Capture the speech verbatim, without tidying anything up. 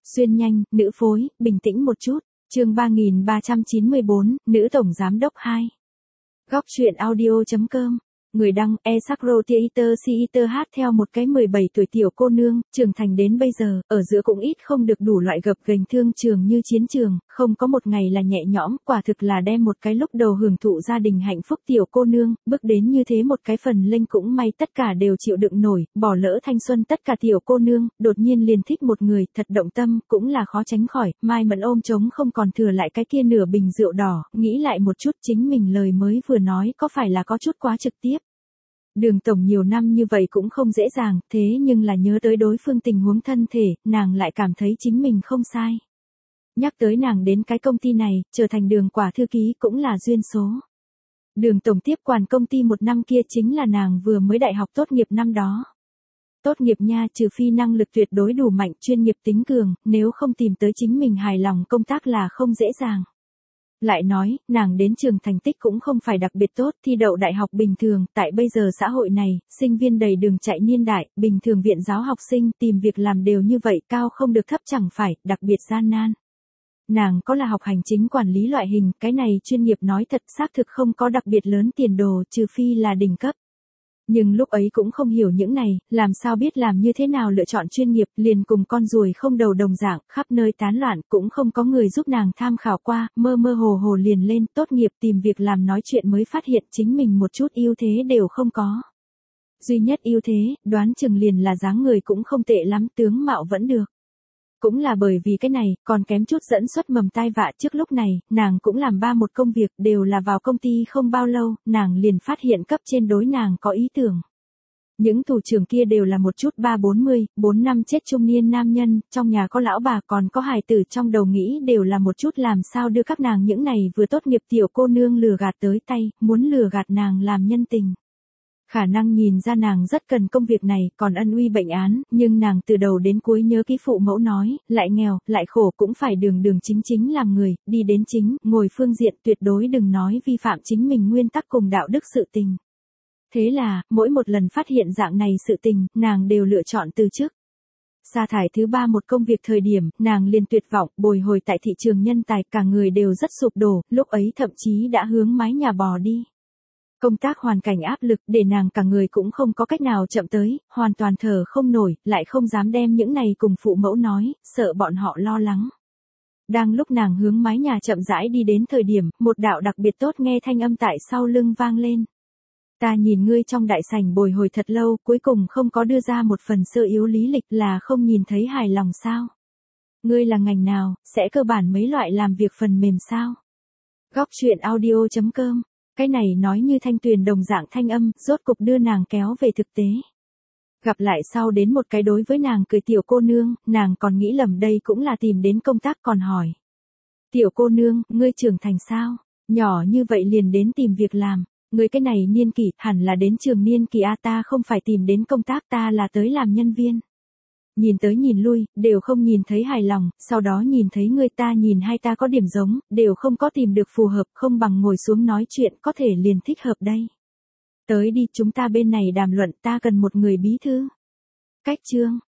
Xuyên nhanh, nữ phối, bình tĩnh một chút. Chương ba nghìn ba trăm chín mươi bốn, nữ tổng giám đốc hai. Góc truyện audio chấm com. Người đăng, Esakro Theater Theater hát theo một cái mười bảy tuổi tiểu cô nương, trưởng thành đến bây giờ, ở giữa cũng ít không được đủ loại gập ghềnh thương trường như chiến trường, không có một ngày là nhẹ nhõm, quả thực là đem một cái lúc đầu hưởng thụ gia đình hạnh phúc tiểu cô nương, bước đến như thế một cái phần lênh cũng may tất cả đều chịu đựng nổi, bỏ lỡ thanh xuân tất cả tiểu cô nương, đột nhiên liền thích một người, thật động tâm, cũng là khó tránh khỏi, Mai Mẫn ôm trống không còn thừa lại cái kia nửa bình rượu đỏ, nghĩ lại một chút chính mình lời mới vừa nói có phải là có chút quá trực tiếp. Đường tổng nhiều năm như vậy cũng không dễ dàng, thế nhưng là nhớ tới đối phương tình huống thân thể, nàng lại cảm thấy chính mình không sai. Nhắc tới nàng đến cái công ty này, trở thành đường quả thư ký cũng là duyên số. Đường tổng tiếp quản công ty một năm kia chính là nàng vừa mới đại học tốt nghiệp năm đó. Tốt nghiệp nha, trừ phi năng lực tuyệt đối đủ mạnh, chuyên nghiệp tính cường, nếu không tìm tới chính mình hài lòng công tác là không dễ dàng. Lại nói, nàng đến trường thành tích cũng không phải đặc biệt tốt, thi đậu đại học bình thường, tại bây giờ xã hội này, sinh viên đầy đường chạy niên đại, bình thường viện giáo học sinh tìm việc làm đều như vậy, cao không được thấp chẳng phải, đặc biệt gian nan. Nàng có là học hành chính quản lý loại hình, cái này chuyên nghiệp nói thật xác thực không có đặc biệt lớn tiền đồ, trừ phi là đỉnh cấp. Nhưng lúc ấy cũng không hiểu những này, làm sao biết làm như thế nào lựa chọn chuyên nghiệp, liền cùng con ruồi không đầu đồng dạng, khắp nơi tán loạn, cũng không có người giúp nàng tham khảo qua, mơ mơ hồ hồ liền lên, tốt nghiệp tìm việc làm nói chuyện mới phát hiện chính mình một chút ưu thế đều không có. Duy nhất ưu thế, đoán chừng liền là dáng người cũng không tệ lắm, tướng mạo vẫn được. Cũng là bởi vì cái này, còn kém chút dẫn xuất mầm tai vạ trước lúc này, nàng cũng làm ba một công việc, đều là vào công ty không bao lâu, nàng liền phát hiện cấp trên đối nàng có ý tưởng. Những thủ trưởng kia đều là một chút ba bốn mươi, bốn năm chết trung niên nam nhân, trong nhà có lão bà còn có hài tử trong đầu nghĩ đều là một chút làm sao đưa các nàng những này vừa tốt nghiệp tiểu cô nương lừa gạt tới tay, muốn lừa gạt nàng làm nhân tình. Khả năng nhìn ra nàng rất cần công việc này, còn ân uy bệnh án, nhưng nàng từ đầu đến cuối nhớ kỹ phụ mẫu nói, lại nghèo, lại khổ cũng phải đường đường chính chính làm người, đi đến chính, ngồi phương diện tuyệt đối đừng nói vi phạm chính mình nguyên tắc cùng đạo đức sự tình. Thế là, mỗi một lần phát hiện dạng này sự tình, nàng đều lựa chọn từ chức. Sa thải thứ ba một công việc thời điểm, nàng liền tuyệt vọng, bồi hồi tại thị trường nhân tài, cả người đều rất sụp đổ, lúc ấy thậm chí đã hướng mái nhà bò đi. Công tác hoàn cảnh áp lực để nàng cả người cũng không có cách nào chậm tới, hoàn toàn thở không nổi, lại không dám đem những này cùng phụ mẫu nói, sợ bọn họ lo lắng. Đang lúc nàng hướng mái nhà chậm rãi đi đến thời điểm, một đạo đặc biệt tốt nghe thanh âm tại sau lưng vang lên. Ta nhìn ngươi trong đại sảnh bồi hồi thật lâu, cuối cùng không có đưa ra một phần sơ yếu lý lịch là không nhìn thấy hài lòng sao? Ngươi là ngành nào, sẽ cơ bản mấy loại làm việc phần mềm sao? Góc truyện audio chấm com. Cái này nói như thanh tuyền đồng dạng thanh âm, rốt cục đưa nàng kéo về thực tế. Gặp lại sau đến một cái đối với nàng cười tiểu cô nương, nàng còn nghĩ lầm đây cũng là tìm đến công tác còn hỏi. Tiểu cô nương, ngươi trưởng thành sao? Nhỏ như vậy liền đến tìm việc làm. Ngươi cái này niên kỷ, hẳn là đến trường niên kỳ A, ta không phải tìm đến công tác, ta là tới làm nhân viên. Nhìn tới nhìn lui, đều không nhìn thấy hài lòng, sau đó nhìn thấy người ta nhìn hai ta có điểm giống, đều không có tìm được phù hợp, không bằng ngồi xuống nói chuyện có thể liền thích hợp đây. Tới đi, chúng ta bên này đàm luận, ta cần một người bí thư. Cách chương,